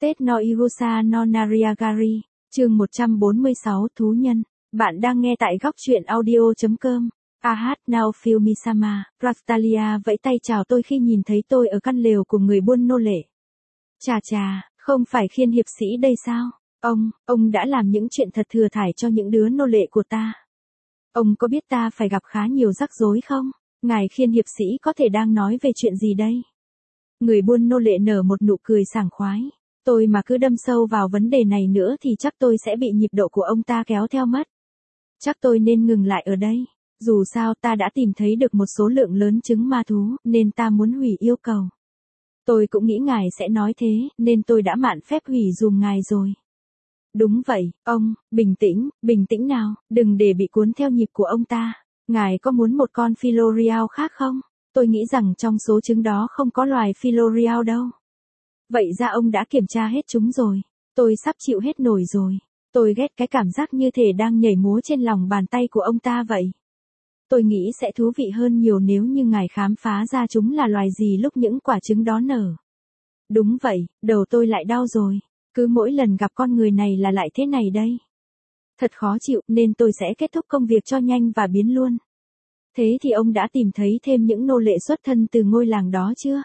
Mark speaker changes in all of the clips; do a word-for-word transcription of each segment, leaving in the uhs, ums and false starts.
Speaker 1: Tết no Irusa no Nariagari, chương một trăm bốn mươi sáu Thú nhân. Bạn đang nghe tại góc truyện audio.com. Ahat now feel misama, Raftalia vẫy tay chào tôi khi nhìn thấy tôi ở căn lều của người buôn nô lệ. Chà chà, không phải Khiên hiệp sĩ đây sao? Ông, ông đã làm những chuyện thật thừa thải cho những đứa nô lệ của ta. Ông có biết ta phải gặp khá nhiều rắc rối không? Ngài Khiên hiệp sĩ có thể đang nói về chuyện gì đây? Người buôn nô lệ nở một nụ cười sảng khoái. Tôi mà cứ đâm sâu vào vấn đề này nữa thì chắc tôi sẽ bị nhịp độ của ông ta kéo theo mất. Chắc tôi nên ngừng lại ở đây. Dù sao ta đã tìm thấy được một số lượng lớn trứng ma thú, nên ta muốn hủy yêu cầu. Tôi cũng nghĩ ngài sẽ nói thế, nên tôi đã mạn phép hủy dùm ngài rồi. Đúng vậy, ông, bình tĩnh, bình tĩnh nào, đừng để bị cuốn theo nhịp của ông ta. Ngài có muốn một con Philorial khác không? Tôi nghĩ rằng trong số trứng đó không có loài Philorial đâu. Vậy ra ông đã kiểm tra hết chúng rồi. Tôi sắp chịu hết nổi rồi. Tôi ghét cái cảm giác như thể đang nhảy múa trên lòng bàn tay của ông ta vậy. Tôi nghĩ sẽ thú vị hơn nhiều nếu như ngài khám phá ra chúng là loài gì lúc những quả trứng đó nở. Đúng vậy, đầu tôi lại đau rồi. Cứ mỗi lần gặp con người này là lại thế này đây. Thật khó chịu nên tôi sẽ kết thúc công việc cho nhanh và biến luôn. Thế thì ông đã tìm thấy thêm những nô lệ xuất thân từ ngôi làng đó chưa?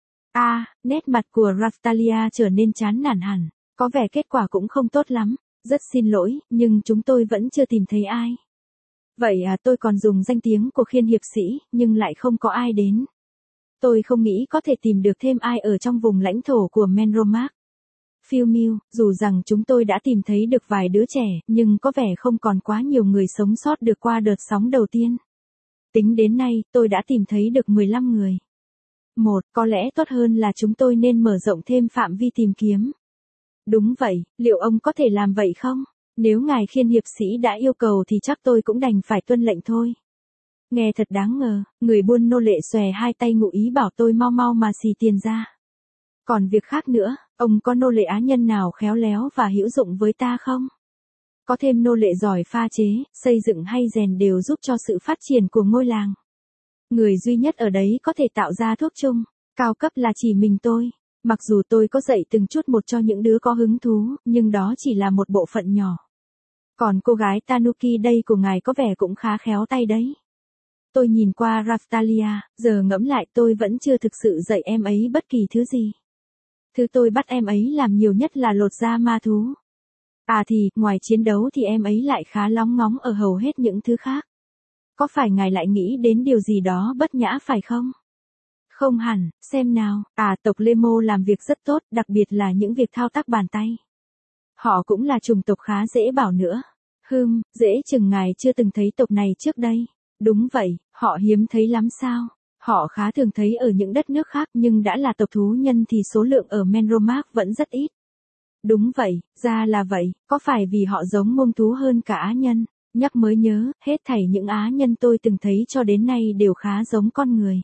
Speaker 1: À, nét mặt của Raftalia trở nên chán nản hẳn. Có vẻ kết quả cũng không tốt lắm. Rất xin lỗi, nhưng chúng tôi vẫn chưa tìm thấy ai. Vậy à, tôi còn dùng danh tiếng của Khiên hiệp sĩ, nhưng lại không có ai đến. Tôi không nghĩ có thể tìm được thêm ai ở trong vùng lãnh thổ của Menromark. Phiêu Miêu, dù rằng chúng tôi đã tìm thấy được vài đứa trẻ, nhưng có vẻ không còn quá nhiều người sống sót được qua đợt sóng đầu tiên. Tính đến nay, tôi đã tìm thấy được mười lăm người. Một, có lẽ tốt hơn là chúng tôi nên mở rộng thêm phạm vi tìm kiếm. Đúng vậy, liệu ông có thể làm vậy không? Nếu ngài Khiên hiệp sĩ đã yêu cầu thì chắc tôi cũng đành phải tuân lệnh thôi. Nghe thật đáng ngờ, người buôn nô lệ xòe hai tay ngụ ý bảo tôi mau mau mà xì tiền ra. Còn việc khác nữa, ông có nô lệ á nhân nào khéo léo và hữu dụng với ta không? Có thêm nô lệ giỏi pha chế, xây dựng hay rèn đều giúp cho sự phát triển của ngôi làng. Người duy nhất ở đấy có thể tạo ra thuốc chung, cao cấp là chỉ mình tôi. Mặc dù tôi có dạy từng chút một cho những đứa có hứng thú, nhưng đó chỉ là một bộ phận nhỏ. Còn cô gái Tanuki đây của ngài có vẻ cũng khá khéo tay đấy. Tôi nhìn qua Raftalia, giờ ngẫm lại tôi vẫn chưa thực sự dạy em ấy bất kỳ thứ gì. Thứ tôi bắt em ấy làm nhiều nhất là lột da ma thú. À thì, ngoài chiến đấu thì em ấy lại khá lóng ngóng ở hầu hết những thứ khác. Có phải ngài lại nghĩ đến điều gì đó bất nhã phải không? Không hẳn, xem nào, à tộc Lemo làm việc rất tốt, đặc biệt là những việc thao tác bàn tay. Họ cũng là chủng tộc khá dễ bảo nữa. Hừm, dễ chừng ngài chưa từng thấy tộc này trước đây. Đúng vậy, họ hiếm thấy lắm sao. Họ khá thường thấy ở những đất nước khác nhưng đã là tộc thú nhân thì số lượng ở Menromark vẫn rất ít. Đúng vậy, ra là vậy, có phải vì họ giống mông thú hơn cả á nhân? Nhắc mới nhớ, hết thảy những á nhân tôi từng thấy cho đến nay đều khá giống con người.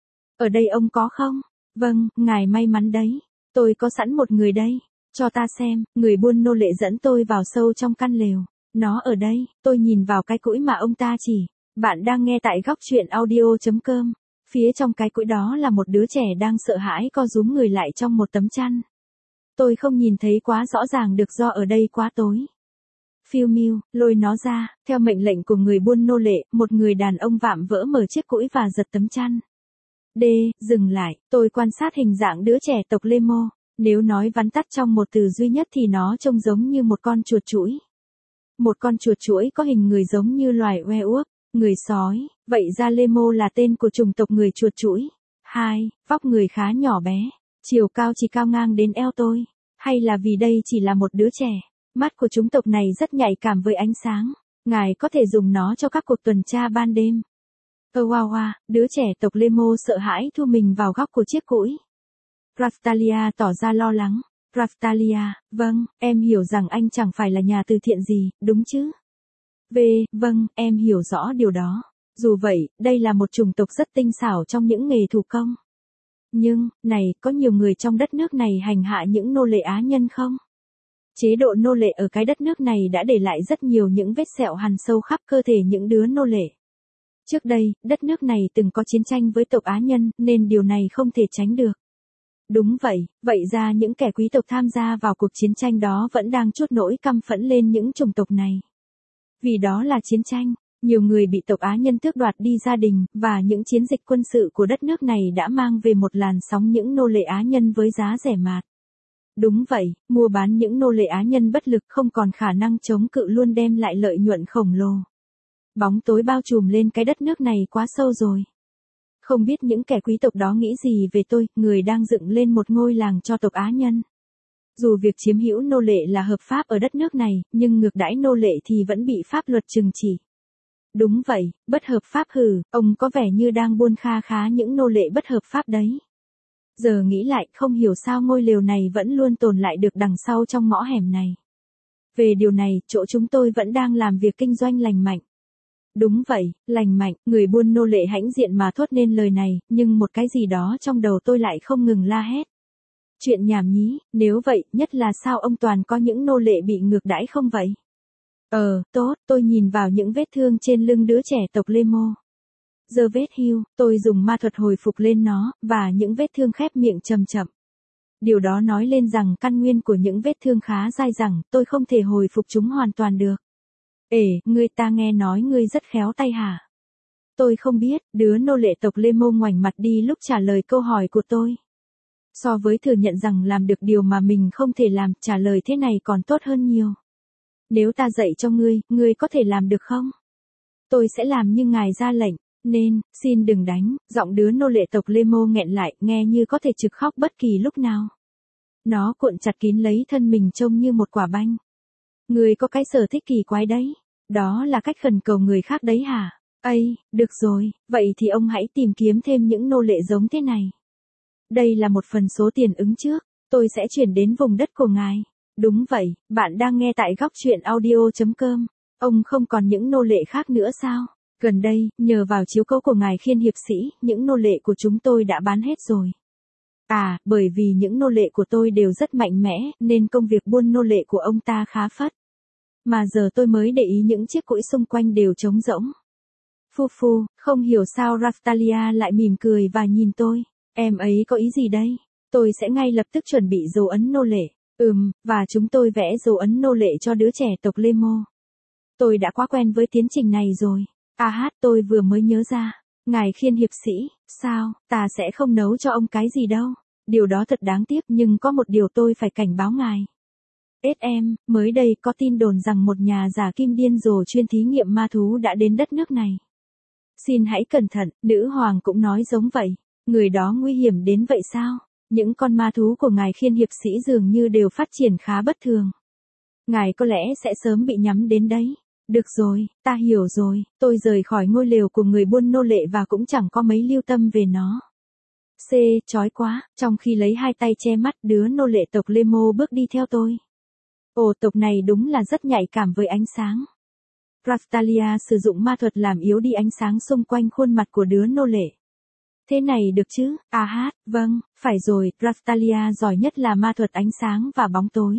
Speaker 1: Ở đây ông có không? Vâng, ngài may mắn đấy. Tôi có sẵn một người đây. Cho ta xem, người buôn nô lệ dẫn tôi vào sâu trong căn lều. Nó ở đây, tôi nhìn vào cái cũi mà ông ta chỉ. Bạn đang nghe tại góc truyện audio.com. Phía trong cái cũi đó là một đứa trẻ đang sợ hãi co rúm người lại trong một tấm chăn. Tôi không nhìn thấy quá rõ ràng được do ở đây quá tối. Phiêu Miêu, lôi nó ra, theo mệnh lệnh của người buôn nô lệ, một người đàn ông vạm vỡ mở chiếc cũi và giật tấm chăn. D, dừng lại, tôi quan sát hình dạng đứa trẻ tộc Lemo. Nếu nói vắn tắt trong một từ duy nhất thì nó trông giống như một con chuột chuỗi. Một con chuột chuỗi có hình người giống như loài werewolf, người sói, vậy ra Lemo là tên của chủng tộc người chuột chuỗi. Hai, vóc người khá nhỏ bé, chiều cao chỉ cao ngang đến eo tôi. Hay là vì đây chỉ là một đứa trẻ, mắt của chủng tộc này rất nhạy cảm với ánh sáng. Ngài có thể dùng nó cho các cuộc tuần tra ban đêm. Ơ wow wow, đứa trẻ tộc Lemo sợ hãi thu mình vào góc của chiếc cũi. Raftalia tỏ ra lo lắng. Raftalia, vâng, em hiểu rằng anh chẳng phải là nhà từ thiện gì, đúng chứ? V, vâng, em hiểu rõ điều đó. Dù vậy, đây là một chủng tộc rất tinh xảo trong những nghề thủ công. Nhưng, này, có nhiều người trong đất nước này hành hạ những nô lệ á nhân không? Chế độ nô lệ ở cái đất nước này đã để lại rất nhiều những vết sẹo hằn sâu khắp cơ thể những đứa nô lệ. Trước đây, đất nước này từng có chiến tranh với tộc á nhân, nên điều này không thể tránh được. Đúng vậy, vậy ra những kẻ quý tộc tham gia vào cuộc chiến tranh đó vẫn đang trút nỗi căm phẫn lên những chủng tộc này. Vì đó là chiến tranh, nhiều người bị tộc Á Nhân tước đoạt đi gia đình, và những chiến dịch quân sự của đất nước này đã mang về một làn sóng những nô lệ Á Nhân với giá rẻ mạt. Đúng vậy, mua bán những nô lệ Á Nhân bất lực không còn khả năng chống cự luôn đem lại lợi nhuận khổng lồ. Bóng tối bao trùm lên cái đất nước này quá sâu rồi. Không biết những kẻ quý tộc đó nghĩ gì về tôi, người đang dựng lên một ngôi làng cho tộc Á Nhân. Dù việc chiếm hữu nô lệ là hợp pháp ở đất nước này, nhưng ngược đãi nô lệ thì vẫn bị pháp luật trừng trị. Đúng vậy, bất hợp pháp hừ, ông có vẻ như đang buôn kha khá những nô lệ bất hợp pháp đấy. Giờ nghĩ lại, không hiểu sao ngôi lều này vẫn luôn tồn lại được đằng sau trong ngõ hẻm này. Về điều này, chỗ chúng tôi vẫn đang làm việc kinh doanh lành mạnh. Đúng vậy, lành mạnh, người buôn nô lệ hãnh diện mà thốt nên lời này, nhưng một cái gì đó trong đầu tôi lại không ngừng la hét. Chuyện nhảm nhí, nếu vậy, nhất là sao ông Toàn có những nô lệ bị ngược đãi không vậy? Ờ, tốt, tôi nhìn vào những vết thương trên lưng đứa trẻ tộc Lê Mô. Giờ vết hưu, tôi dùng ma thuật hồi phục lên nó, và những vết thương khép miệng chậm chậm. Điều đó nói lên rằng căn nguyên của những vết thương khá dai dẳng, tôi không thể hồi phục chúng hoàn toàn được. Ê, ngươi ta nghe nói ngươi rất khéo tay hả? Tôi không biết, đứa nô lệ tộc Lê Mô ngoảnh mặt đi lúc trả lời câu hỏi của tôi. So với thừa nhận rằng làm được điều mà mình không thể làm, trả lời thế này còn tốt hơn nhiều. Nếu ta dạy cho ngươi, ngươi có thể làm được không? Tôi sẽ làm như ngài ra lệnh, nên, xin đừng đánh, giọng đứa nô lệ tộc Lê Mô nghẹn lại, nghe như có thể trực khóc bất kỳ lúc nào. Nó cuộn chặt kín lấy thân mình trông như một quả banh. Ngươi có cái sở thích kỳ quái đấy, đó là cách khẩn cầu người khác đấy hả? Ây, được rồi, vậy thì ông hãy tìm kiếm thêm những nô lệ giống thế này. Đây là một phần số tiền ứng trước, tôi sẽ chuyển đến vùng đất của ngài. Đúng vậy, bạn đang nghe tại góc truyện audio chấm com. Ông không còn những nô lệ khác nữa sao? Gần đây, nhờ vào chiếu cố của ngài Khiên hiệp sĩ, những nô lệ của chúng tôi đã bán hết rồi. À, bởi vì những nô lệ của tôi đều rất mạnh mẽ, nên công việc buôn nô lệ của ông ta khá phất. Mà giờ tôi mới để ý những chiếc cũi xung quanh đều trống rỗng. Phu phu, không hiểu sao Raftalia lại mỉm cười và nhìn tôi. Em ấy có ý gì đây? Tôi sẽ ngay lập tức chuẩn bị dấu ấn nô lệ. Ừm, và chúng tôi vẽ dấu ấn nô lệ cho đứa trẻ tộc Lê Mô. Tôi đã quá quen với tiến trình này rồi. À hát, tôi vừa mới nhớ ra. Ngài Khiên hiệp sĩ, sao, ta sẽ không nấu cho ông cái gì đâu. Điều đó thật đáng tiếc, nhưng có một điều tôi phải cảnh báo ngài. ét em, mới đây có tin đồn rằng một nhà giả kim điên rồ chuyên thí nghiệm ma thú đã đến đất nước này. Xin hãy cẩn thận, nữ hoàng cũng nói giống vậy. Người đó nguy hiểm đến vậy sao? Những con ma thú của ngài Khiên hiệp sĩ dường như đều phát triển khá bất thường. Ngài có lẽ sẽ sớm bị nhắm đến đấy. Được rồi, ta hiểu rồi, tôi rời khỏi ngôi lều của người buôn nô lệ và cũng chẳng có mấy lưu tâm về nó. C, chói quá, trong khi lấy hai tay che mắt, đứa nô lệ tộc Lê Mô bước đi theo tôi. Ồ, tộc này đúng là rất nhạy cảm với ánh sáng. Raftalia sử dụng ma thuật làm yếu đi ánh sáng xung quanh khuôn mặt của đứa nô lệ. Thế này được chứ? À hát, vâng, phải rồi, Raftalia giỏi nhất là ma thuật ánh sáng và bóng tối.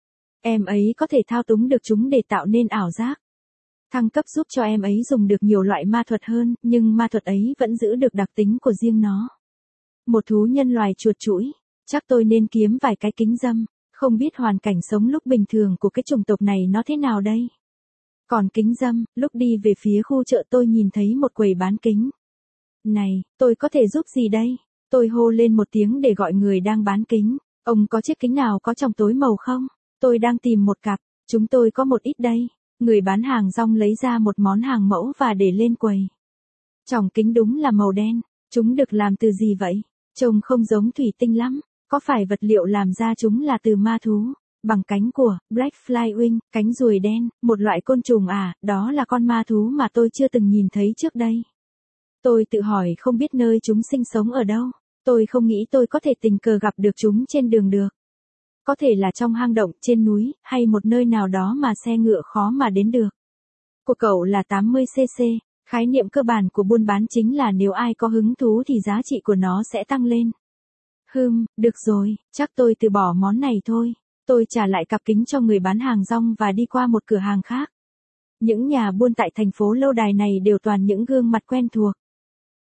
Speaker 1: Em ấy có thể thao túng được chúng để tạo nên ảo giác. Thăng cấp giúp cho em ấy dùng được nhiều loại ma thuật hơn, nhưng ma thuật ấy vẫn giữ được đặc tính của riêng nó. Một thú nhân loài chuột chũi, chắc tôi nên kiếm vài cái kính râm, không biết hoàn cảnh sống lúc bình thường của cái chủng tộc này nó thế nào đây. Còn kính râm, lúc đi về phía khu chợ tôi nhìn thấy một quầy bán kính. Này, tôi có thể giúp gì đây? Tôi hô lên một tiếng để gọi người đang bán kính. Ông có chiếc kính nào có tròng tối màu không? Tôi đang tìm một cặp, chúng tôi có một ít đây. Người bán hàng rong lấy ra một món hàng mẫu và để lên quầy. Tròng kính đúng là màu đen, chúng được làm từ gì vậy? Trông không giống thủy tinh lắm, có phải vật liệu làm ra chúng là từ ma thú? Bằng cánh của Black Fly Wing, cánh ruồi đen, một loại côn trùng à, đó là con ma thú mà tôi chưa từng nhìn thấy trước đây. Tôi tự hỏi không biết nơi chúng sinh sống ở đâu, tôi không nghĩ tôi có thể tình cờ gặp được chúng trên đường được. Có thể là trong hang động, trên núi, hay một nơi nào đó mà xe ngựa khó mà đến được. Của cậu là tám mươi xê xê, khái niệm cơ bản của buôn bán chính là nếu ai có hứng thú thì giá trị của nó sẽ tăng lên. Hừm, được rồi, chắc tôi từ bỏ món này thôi. Tôi trả lại cặp kính cho người bán hàng rong và đi qua một cửa hàng khác. Những nhà buôn tại thành phố lâu đài này đều toàn những gương mặt quen thuộc.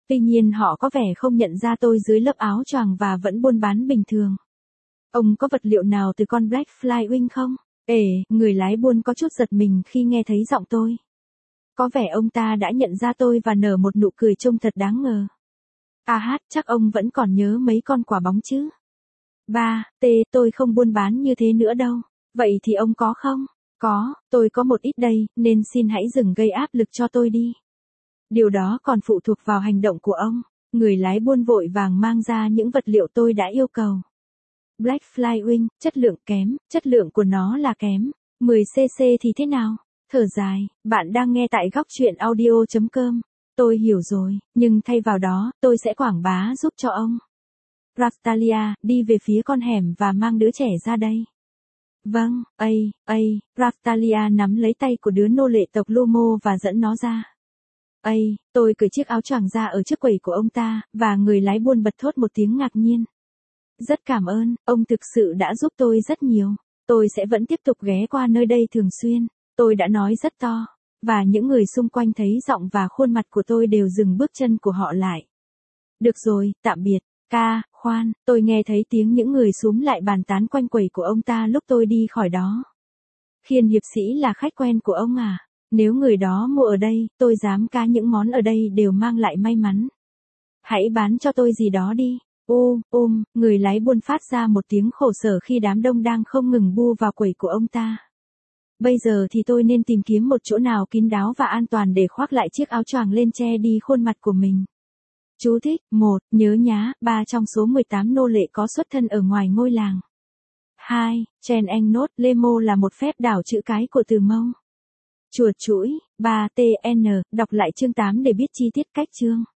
Speaker 1: Tuy nhiên họ có vẻ không nhận ra tôi dưới lớp áo choàng và vẫn buôn bán bình thường. Ông có vật liệu nào từ con Black Fly Wing không? Ê, người lái buôn có chút giật mình khi nghe thấy giọng tôi. Có vẻ ông ta đã nhận ra tôi và nở một nụ cười trông thật đáng ngờ. À hát, chắc ông vẫn còn nhớ mấy con quả bóng chứ? Ba, T, tôi không buôn bán như thế nữa đâu. Vậy thì ông có không? Có, tôi có một ít đây, nên xin hãy dừng gây áp lực cho tôi đi. Điều đó còn phụ thuộc vào hành động của ông. Người lái buôn vội vàng mang ra những vật liệu tôi đã yêu cầu. Black Fly Wing, chất lượng kém, chất lượng của nó là kém. mười xê xê thì thế nào? Thở dài, bạn đang nghe tại góc chuyện audio chấm com. Tôi hiểu rồi, nhưng thay vào đó, tôi sẽ quảng bá giúp cho ông. Raftalia, đi về phía con hẻm và mang đứa trẻ ra đây. Vâng, ây, ây, Raftalia nắm lấy tay của đứa nô lệ tộc Lumo và dẫn nó ra. Ây, tôi cởi chiếc áo choàng ra ở trước quầy của ông ta, và người lái buôn bật thốt một tiếng ngạc nhiên. Rất cảm ơn, ông thực sự đã giúp tôi rất nhiều. Tôi sẽ vẫn tiếp tục ghé qua nơi đây thường xuyên. Tôi đã nói rất to, và những người xung quanh thấy giọng và khuôn mặt của tôi đều dừng bước chân của họ lại. Được rồi, tạm biệt. Ca, khoan, tôi nghe thấy tiếng những người xúm lại bàn tán quanh quầy của ông ta lúc tôi đi khỏi đó. Khiên hiệp sĩ là khách quen của ông à? Nếu người đó mua ở đây, tôi dám cá những món ở đây đều mang lại may mắn. Hãy bán cho tôi gì đó đi. Ô, ôm, người lái buôn phát ra một tiếng khổ sở khi đám đông đang không ngừng bu vào quầy của ông ta. Bây giờ thì tôi nên tìm kiếm một chỗ nào kín đáo và an toàn để khoác lại chiếc áo choàng lên che đi khuôn mặt của mình. Chú thích, một, nhớ nhá, ba trong số mười tám nô lệ có xuất thân ở ngoài ngôi làng. hai, Chen Anh nốt, Lemo là một phép đảo chữ cái của từ Mông. Chuột chuỗi, ba, tê en, đọc lại chương tám để biết chi tiết cách chương.